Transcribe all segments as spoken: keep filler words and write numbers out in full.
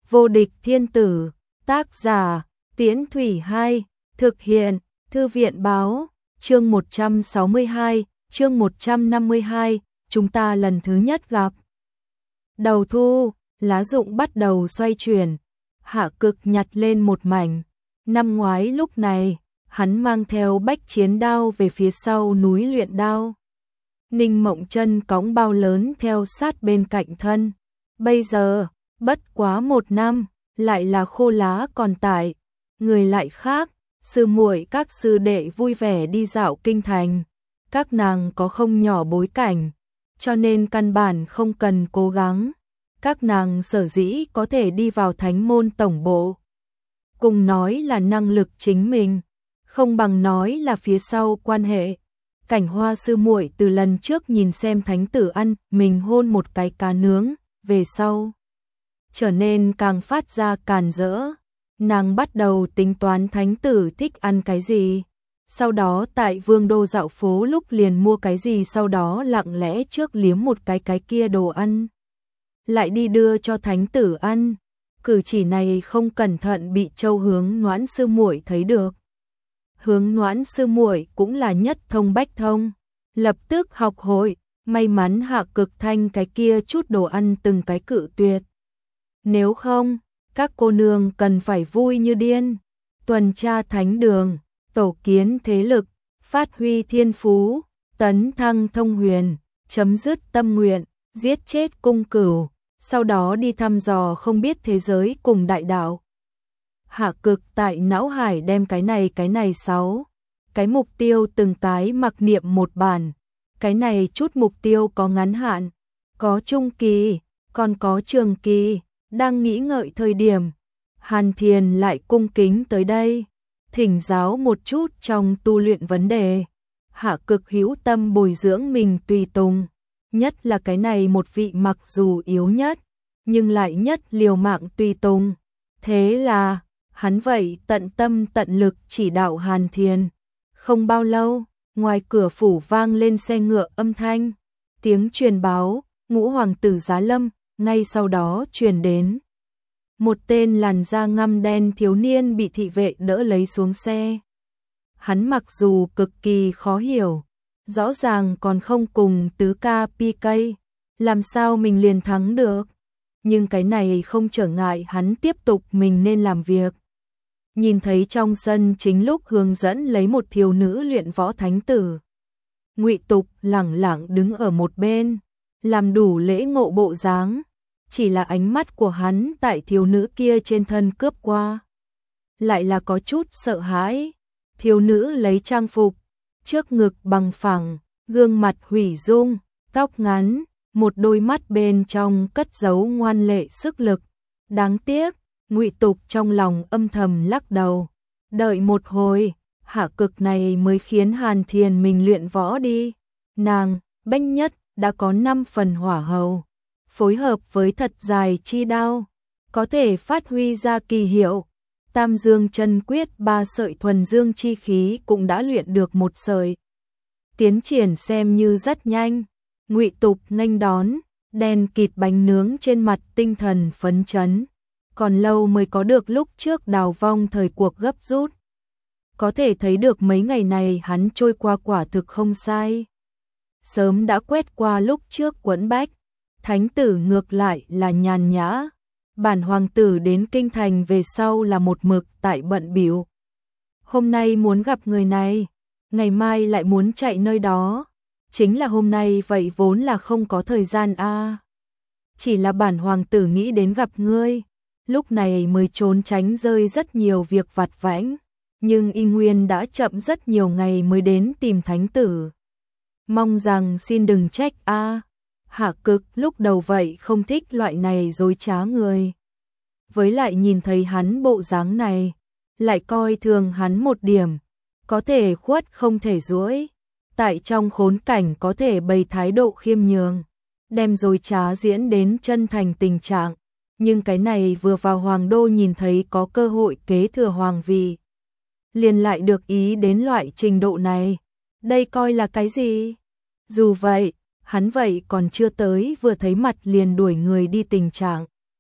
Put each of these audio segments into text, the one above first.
Vô địch thiên tử, tác giả, Tiễn Thủy hai, thực hiện, Thư viện báo, chương một trăm sáu mươi hai, chương một trăm năm mươi hai, chúng ta lần thứ nhất gặp. Đầu thu, lá rụng bắt đầu xoay chuyển, Hạ Cực nhặt lên một mảnh. Năm ngoái lúc này, hắn mang theo bách chiến đao về phía sau núi luyện đao. Ninh Mộng Chân cõng bao lớn theo sát bên cạnh thân. Bây giờ, bất quá một năm, lại là khô lá còn tại, người lại khác, sư muội các sư đệ vui vẻ đi dạo kinh thành. Các nàng có không nhỏ bối cảnh, cho nên căn bản không cần cố gắng. Các nàng sở dĩ có thể đi vào thánh môn tổng bộ. Cùng nói là năng lực chính mình, không bằng nói là phía sau quan hệ. Cảnh Hoa sư muội từ lần trước nhìn xem thánh tử ăn mình hôn một cái cá nướng, về sau trở nên càng phát ra càn rỡ. Nàng bắt đầu tính toán thánh tử thích ăn cái gì, sau đó tại Vương đô dạo phố lúc liền mua cái gì, sau đó lặng lẽ trước liếm một cái cái kia đồ ăn, lại đi đưa cho thánh tử ăn. Cử chỉ này không cẩn thận bị Châu Hướng Noãn sư muội thấy được. Hướng Noãn sư muội cũng là nhất thông bách thông, lập tức học hội, may mắn Hạ Cực Thanh cái kia chút đồ ăn từng cái cự tuyệt. Nếu không, các cô nương cần phải vui như điên, tuần tra thánh đường, tổ kiến thế lực, phát huy thiên phú, tấn thăng thông huyền, chấm dứt tâm nguyện, giết chết cung cửu, sau đó đi thăm dò không biết thế giới cùng đại đạo. Hạ Cực tại não hải đem cái này cái này sáu cái mục tiêu từng tái mặc niệm một bản. Cái này chút mục tiêu có ngắn hạn, có trung kỳ, còn có trường kỳ. Đang nghĩ ngợi thời điểm, Hàn Thiền lại cung kính tới đây, thỉnh giáo một chút trong tu luyện vấn đề. Hạ Cực hữu tâm bồi dưỡng mình tùy tùng, nhất là cái này một vị mặc dù yếu nhất, nhưng lại nhất liều mạng tùy tùng. Thế là, hắn vậy tận tâm tận lực chỉ đạo Hàn Thiền. Không bao lâu, ngoài cửa phủ vang lên xe ngựa âm thanh, tiếng truyền báo, ngũ hoàng tử giá lâm, ngay sau đó truyền đến. Một tên làn da ngăm đen thiếu niên bị thị vệ đỡ lấy xuống xe. Hắn mặc dù cực kỳ khó hiểu, rõ ràng còn không cùng tứ ca pê ca, làm sao mình liền thắng được, nhưng cái này không trở ngại hắn tiếp tục mình nên làm việc. Nhìn thấy trong sân chính lúc hướng dẫn lấy một thiếu nữ luyện võ thánh tử, Ngụy Tục lẳng lặng đứng ở một bên, làm đủ lễ ngộ bộ dáng, chỉ là ánh mắt của hắn tại thiếu nữ kia trên thân cướp qua, lại là có chút sợ hãi. Thiếu nữ lấy trang phục, trước ngực bằng phẳng, gương mặt hủy dung, tóc ngắn, một đôi mắt bên trong cất giấu ngoan lệ sức lực. Đáng tiếc, Ngụy Tục trong lòng âm thầm lắc đầu, đợi một hồi, Hạ Cực này mới khiến Hàn Thiền mình luyện võ đi. Nàng, bách nhất, đã có năm phần hỏa hầu, phối hợp với thật dài chi đao, có thể phát huy ra kỳ hiệu. Tam Dương chân quyết ba sợi thuần dương chi khí cũng đã luyện được một sợi. Tiến triển xem như rất nhanh. Ngụy Tục nghênh đón, đen kịt bánh nướng trên mặt tinh thần phấn chấn. Còn lâu mới có được lúc trước đào vong thời cuộc gấp rút. Có thể thấy được mấy ngày này hắn trôi qua quả thực không sai. Sớm đã quét qua lúc trước quẫn bách, thánh tử ngược lại là nhàn nhã. Bản hoàng tử đến kinh thành về sau là một mực tại bận bịu. Hôm nay muốn gặp người này, ngày mai lại muốn chạy nơi đó. Chính là hôm nay vậy vốn là không có thời gian a. À. Chỉ là bản hoàng tử nghĩ đến gặp ngươi, lúc này mới trốn tránh rơi rất nhiều việc vặt vãnh, nhưng y nguyên đã chậm rất nhiều ngày mới đến tìm thánh tử. Mong rằng xin đừng trách a. À. Hạ Cực lúc đầu vậy không thích loại này dối trá người. Với lại nhìn thấy hắn bộ dáng này, lại coi thường hắn một điểm, có thể khuất không thể duỗi, tại trong khốn cảnh có thể bày thái độ khiêm nhường, đem dối trá diễn đến chân thành tình trạng, nhưng cái này vừa vào hoàng đô nhìn thấy có cơ hội kế thừa hoàng vị, liền lại được ý đến loại trình độ này, đây coi là cái gì? Dù vậy, hắn vậy còn chưa tới vừa thấy mặt liền đuổi người đi tình trạng.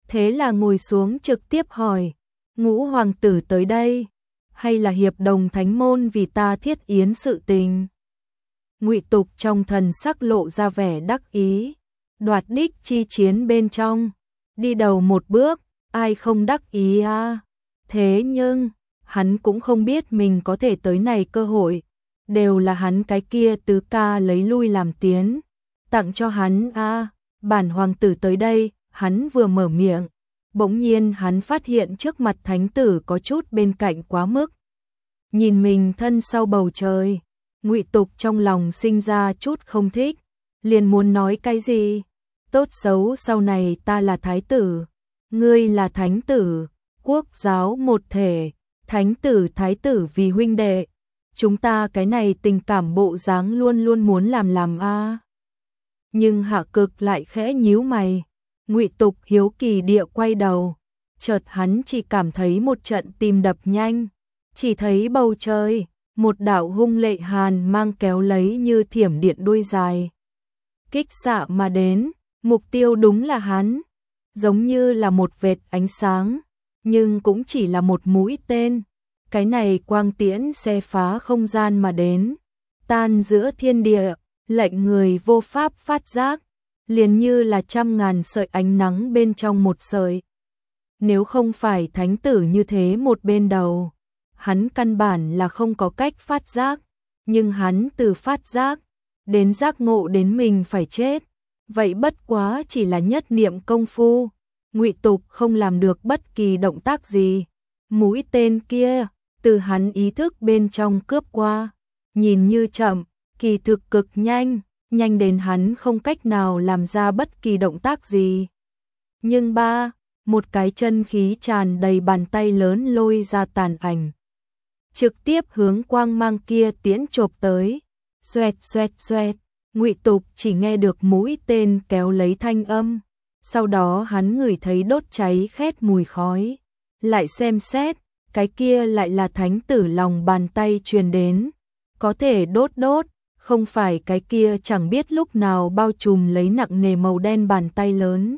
thế là ngồi xuống trực tiếp hỏi, Ngũ hoàng tử tới đây, hay là hiệp đồng thánh môn vì ta thiết yến sự tình? Ngụy Tục trong thần sắc lộ ra vẻ đắc ý, đoạt đích chi chiến bên trong, đi đầu một bước, ai không đắc ý à? Thế nhưng, hắn cũng không biết mình có thể tới này cơ hội, đều là hắn cái kia tứ ca lấy lui làm tiến, tặng cho hắn a. Bản hoàng tử tới đây, hắn vừa mở miệng, bỗng nhiên hắn phát hiện trước mặt thánh tử có chút bên cạnh quá mức. Nhìn mình thân sau bầu trời, Ngụy Tục trong lòng sinh ra chút không thích, liền muốn nói cái gì, tốt xấu sau này ta là thái tử, ngươi là thánh tử, quốc giáo một thể, thánh tử thái tử vì huynh đệ, chúng ta cái này tình cảm bộ dáng luôn luôn muốn làm làm a. Nhưng Hạ Cực lại khẽ nhíu mày, Ngụy Tục hiếu kỳ địa quay đầu, chợt hắn chỉ cảm thấy một trận tim đập nhanh, chỉ thấy bầu trời, một đạo hung lệ hàn mang kéo lấy như thiểm điện đuôi dài, kích xạ mà đến, mục tiêu đúng là hắn, giống như là một vệt ánh sáng, nhưng cũng chỉ là một mũi tên. Cái này quang tiễn xe phá không gian mà đến, tan giữa thiên địa, lệnh người vô pháp phát giác, liền như là trăm ngàn sợi ánh nắng bên trong một sợi. Nếu không phải thánh tử như thế một bên đầu, hắn căn bản là không có cách phát giác, nhưng hắn từ phát giác, đến giác ngộ đến mình phải chết, vậy bất quá chỉ là nhất niệm công phu, Ngụy Tục không làm được bất kỳ động tác gì, mũi tên kia từ hắn ý thức bên trong cướp qua, nhìn như chậm, kỳ thực cực nhanh, nhanh đến hắn không cách nào làm ra bất kỳ động tác gì. Nhưng ba, một cái chân khí tràn đầy bàn tay lớn lôi ra tàn ảnh, trực tiếp hướng quang mang kia tiễn chộp tới, xoẹt xoẹt xoẹt, Ngụy Tục chỉ nghe được mũi tên kéo lấy thanh âm, sau đó hắn ngửi thấy đốt cháy khét mùi khói, lại xem xét, cái kia lại là thánh tử lòng bàn tay truyền đến, có thể đốt đốt, không phải cái kia chẳng biết lúc nào bao trùm lấy nặng nề màu đen bàn tay lớn,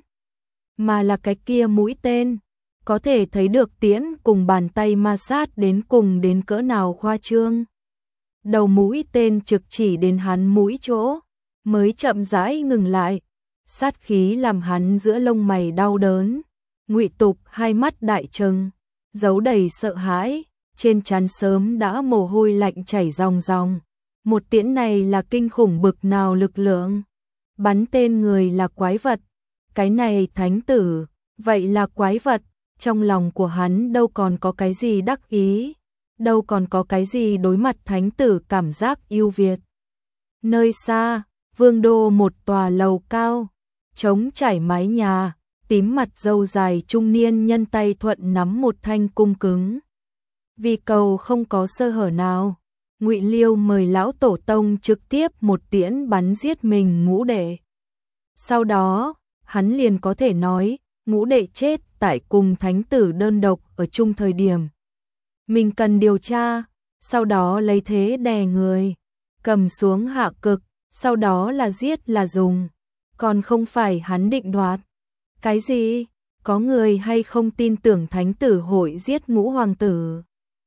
mà là cái kia mũi tên, có thể thấy được tiễn cùng bàn tay ma sát đến cùng đến cỡ nào khoa trương. Đầu mũi tên trực chỉ đến hắn mũi chỗ, mới chậm rãi ngừng lại, sát khí làm hắn giữa lông mày đau đớn, Ngụy Tục hai mắt đại trừng, giấu đầy sợ hãi, trên trán sớm đã mồ hôi lạnh chảy ròng ròng. Một tiễn này là kinh khủng bực nào lực lượng, bắn tên người là quái vật, cái này thánh tử, vậy là quái vật, trong lòng của hắn đâu còn có cái gì đắc ý, đâu còn có cái gì đối mặt thánh tử cảm giác yêu Việt. Nơi xa, vương đô một tòa lầu cao, trống trải mái nhà, tím mặt râu dài trung niên nhân tay thuận nắm một thanh cung cứng. Vì cầu không có sơ hở nào, Ngụy Liêu mời lão tổ tông trực tiếp một tiễn bắn giết mình ngũ đệ. Sau đó, hắn liền có thể nói, ngũ đệ chết tại cùng thánh tử đơn độc ở chung thời điểm. Mình cần điều tra, sau đó lấy thế đè người, cầm xuống Hạ Cực, sau đó là giết là dùng, còn không phải hắn định đoạt. Cái gì? Có người hay không tin tưởng thánh tử hội giết ngũ hoàng tử?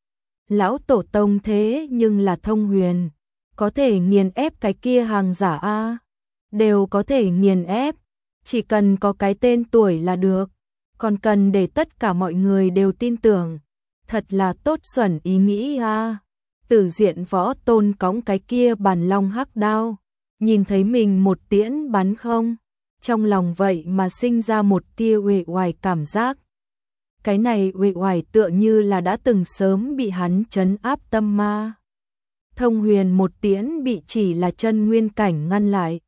Lão tổ tông thế nhưng là thông huyền, có thể nghiền ép cái kia hàng giả a, đều có thể nghiền ép, chỉ cần có cái tên tuổi là được, còn cần để tất cả mọi người đều tin tưởng, thật là tốt xuẩn ý nghĩ a. Tử Diện Võ Tôn cõng cái kia bàn long hắc đao, nhìn thấy mình một tiễn bắn không, trong lòng vậy mà sinh ra một tia uể oải cảm giác. Cái này uể oải tựa như là đã từng sớm bị hắn trấn áp tâm ma. Thông huyền một tiễn bị chỉ là chân nguyên cảnh ngăn lại.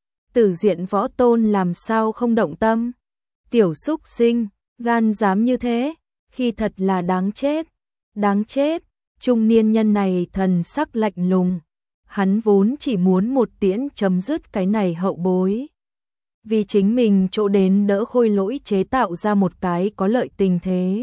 Tử Diện Võ Tôn làm sao không động tâm? Tiểu súc sinh, gan dám như thế, khi thật là đáng chết. Đáng chết, trung niên nhân này thần sắc lạnh lùng. Hắn vốn chỉ muốn một tiễn chấm dứt cái này hậu bối. Vì chính mình chỗ đến đỡ Khôi Lỗi chế tạo ra một cái có lợi tình thế.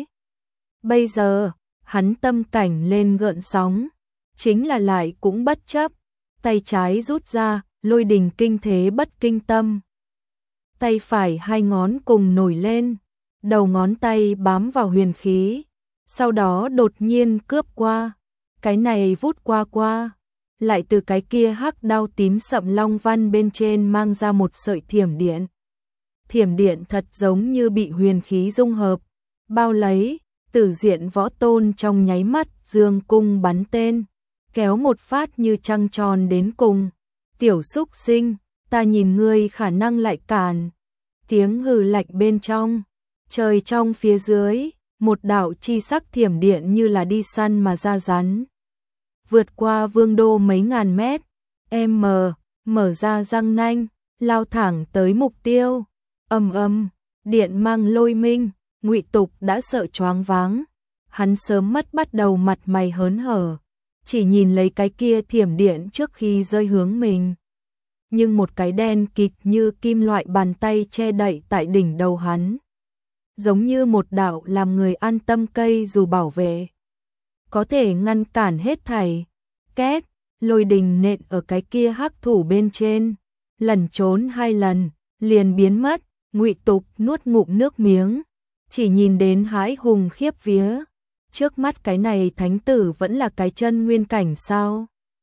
Bây giờ, hắn tâm cảnh lên gợn sóng, chính là lại cũng bất chấp, tay trái rút ra, lôi đình kinh thế bất kinh tâm. Tay phải hai ngón cùng nổi lên, đầu ngón tay bám vào huyền khí, sau đó đột nhiên cướp qua, cái này vút qua qua, lại từ cái kia hắc đao tím sậm long văn bên trên mang ra một sợi thiểm điện. Thiểm điện thật giống như bị huyền khí dung hợp, bao lấy, Tử Diện Võ Tôn trong nháy mắt dương cung bắn tên, kéo một phát như trăng tròn đến cùng. Tiểu xúc sinh, ta nhìn ngươi khả năng lại cản. Tiếng hừ lạnh bên trong, trời trong phía dưới, một đạo chi sắc thiểm điện như là đi săn mà ra rắn. Vượt qua vương đô mấy ngàn mét, em mờ, mở ra răng nanh, lao thẳng tới mục tiêu. Ầm ầm, điện mang lôi minh, Ngụy Tục đã sợ choáng váng. Hắn sớm mất bắt đầu mặt mày hớn hở, chỉ nhìn lấy cái kia thiểm điện trước khi rơi hướng mình. Nhưng một cái đen kịt như kim loại bàn tay che đậy tại đỉnh đầu hắn, giống như một đạo làm người an tâm cây dù bảo vệ, có thể ngăn cản hết thảy. Két, lôi đình nện ở cái kia hắc thủ bên trên, lần trốn hai lần, liền biến mất. Ngụy Tục nuốt ngụm nước miếng, chỉ nhìn đến hãi hùng khiếp vía. Trước mắt cái này thánh tử vẫn là cái chân nguyên cảnh sao?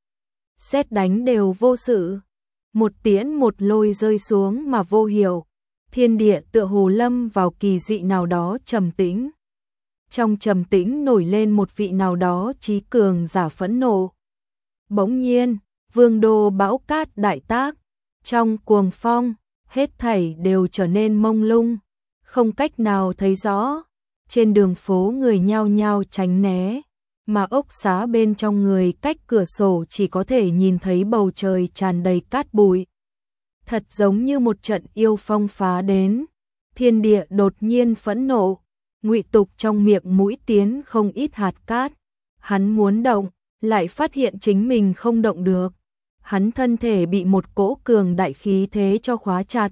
Sét đánh đều vô sự, một tiễn một lôi rơi xuống mà vô hiệu. Thiên địa tựa hồ lâm vào kỳ dị nào đó trầm tĩnh. Trong trầm tĩnh nổi lên một vị nào đó trí cường giả phẫn nộ. Bỗng nhiên, vương đô bão cát đại tác, trong cuồng phong, hết thảy đều trở nên mông lung, không cách nào thấy rõ. Trên đường phố người nhao nhao tránh né, mà ốc xá bên trong người cách cửa sổ chỉ có thể nhìn thấy bầu trời tràn đầy cát bụi. Thật giống như một trận yêu phong phá đến, thiên địa đột nhiên phẫn nộ. Ngụy Tục trong miệng mũi tiến không ít hạt cát, hắn muốn động, lại phát hiện chính mình không động được. Hắn thân thể bị một cỗ cường đại khí thế cho khóa chặt.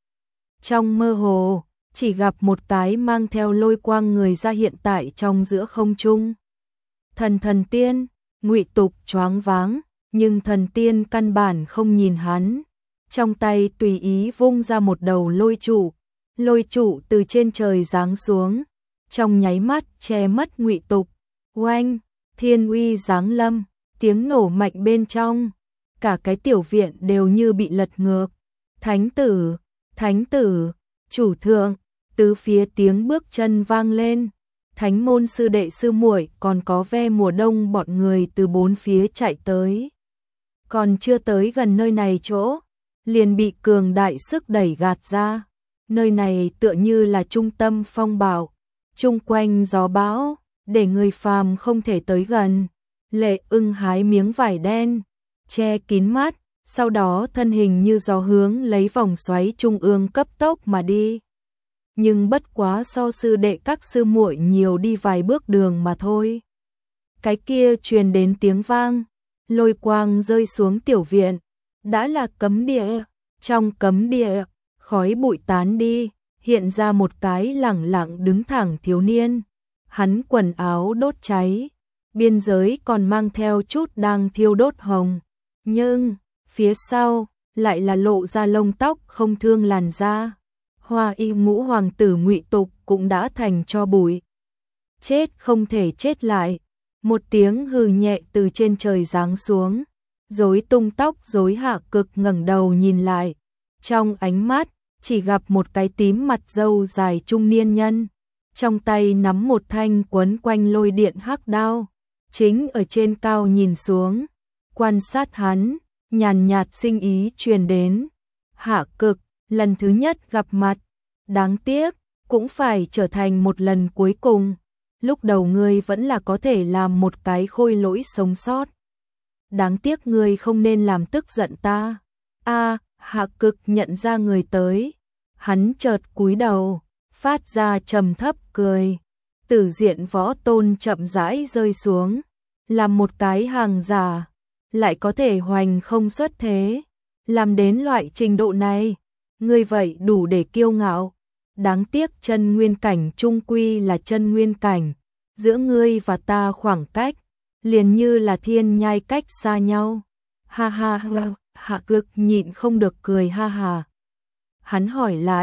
Trong mơ hồ, chỉ gặp một cái mang theo lôi quang người ra hiện tại trong giữa không trung. Thần thần tiên, Ngụy Tục choáng váng, nhưng thần tiên căn bản không nhìn hắn. Trong tay tùy ý vung ra một đầu lôi trụ, lôi trụ từ trên trời giáng xuống, trong nháy mắt che mất Ngụy Tục. Oanh, thiên uy giáng lâm, tiếng nổ mạnh bên trong, cả cái tiểu viện đều như bị lật ngược. Thánh tử, thánh tử, chủ thượng, tứ phía tiếng bước chân vang lên. Thánh môn sư đệ sư muội còn có ve mùa đông bọn người từ bốn phía chạy tới. Còn chưa tới gần nơi này chỗ, liền bị cường đại sức đẩy gạt ra. Nơi này tựa như là trung tâm phong bạo, chung quanh gió bão, để người phàm không thể tới gần. Lệ Ưng hái miếng vải đen, che kín mắt, sau đó thân hình như gió hướng lấy vòng xoáy trung ương cấp tốc mà đi. Nhưng bất quá so sư đệ các sư muội nhiều đi vài bước đường mà thôi. Cái kia truyền đến tiếng vang, lôi quang rơi xuống tiểu viện, đã là cấm địa. Trong cấm địa, khói bụi tán đi, hiện ra một cái lẳng lặng đứng thẳng thiếu niên. Hắn quần áo đốt cháy, biên giới còn mang theo chút đang thiêu đốt hồng, nhưng phía sau lại là lộ ra lông tóc không thương làn da. Hoa y ngũ hoàng tử Ngụy Tục cũng đã thành tro bụi. Chết không thể chết lại. Một tiếng hừ nhẹ từ trên trời giáng xuống. Rối tung tóc rối Hạ Cực ngẩng đầu nhìn lại. Trong ánh mắt chỉ gặp một cái tím mặt râu dài trung niên nhân, trong tay nắm một thanh quấn quanh lôi điện hắc đao, chính ở trên cao nhìn xuống, quan sát hắn, nhàn nhạt sinh ý truyền đến. Hạ Cực, lần thứ nhất gặp mặt, đáng tiếc, cũng phải trở thành một lần cuối cùng. Lúc đầu ngươi vẫn là có thể làm một cái khôi lỗi sống sót. Đáng tiếc ngươi không nên làm tức giận ta. A, Hạ Cực nhận ra người tới, hắn chợt cúi đầu, phát ra trầm thấp cười. Tử Diện Võ Tôn chậm rãi rơi xuống, làm một cái hàng giả, lại có thể hoành không xuất thế, làm đến loại trình độ này, ngươi vậy đủ để kiêu ngạo. Đáng tiếc chân nguyên cảnh trung quy là chân nguyên cảnh, giữa ngươi và ta khoảng cách liền như là thiên nhai cách xa nhau. Ha ha ha, Hạ Cực nhịn không được cười ha ha. Hắn hỏi lại,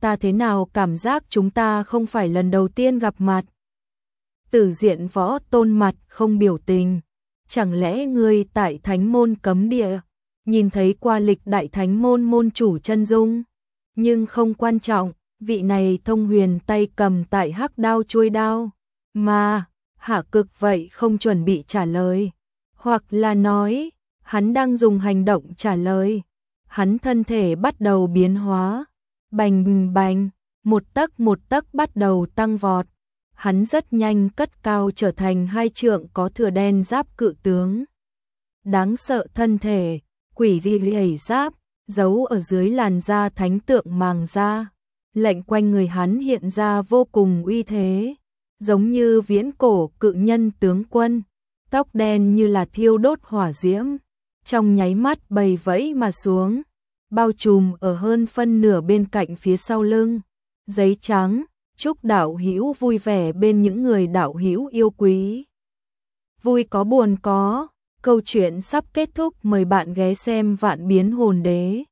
ta thế nào cảm giác chúng ta không phải lần đầu tiên gặp mặt. Tử Diện Võ Tôn mặt không biểu tình, chẳng lẽ ngươi tại thánh môn cấm địa, nhìn thấy qua lịch đại thánh môn môn chủ chân dung, nhưng không quan trọng, vị này thông huyền tay cầm tại hắc đao chuôi đao, mà, Hạ Cực vậy không chuẩn bị trả lời, hoặc là nói, hắn đang dùng hành động trả lời, hắn thân thể bắt đầu biến hóa, bành bành, một tấc một tấc bắt đầu tăng vọt. Hắn rất nhanh cất cao trở thành hai trượng có thừa đen giáp cự tướng. Đáng sợ thân thể, quỷ dị lìa giáp, giấu ở dưới làn da thánh tượng màng da. Lệnh quanh người hắn hiện ra vô cùng uy thế, giống như viễn cổ cự nhân tướng quân, tóc đen như là thiêu đốt hỏa diễm, trong nháy mắt bầy vẫy mà xuống, bao trùm ở hơn phân nửa bên cạnh phía sau lưng. Giấy trắng, chúc đạo hữu vui vẻ bên những người đạo hữu yêu quý. Vui có buồn có, câu chuyện sắp kết thúc, mời bạn ghé xem Vạn Biến Hồn Đế.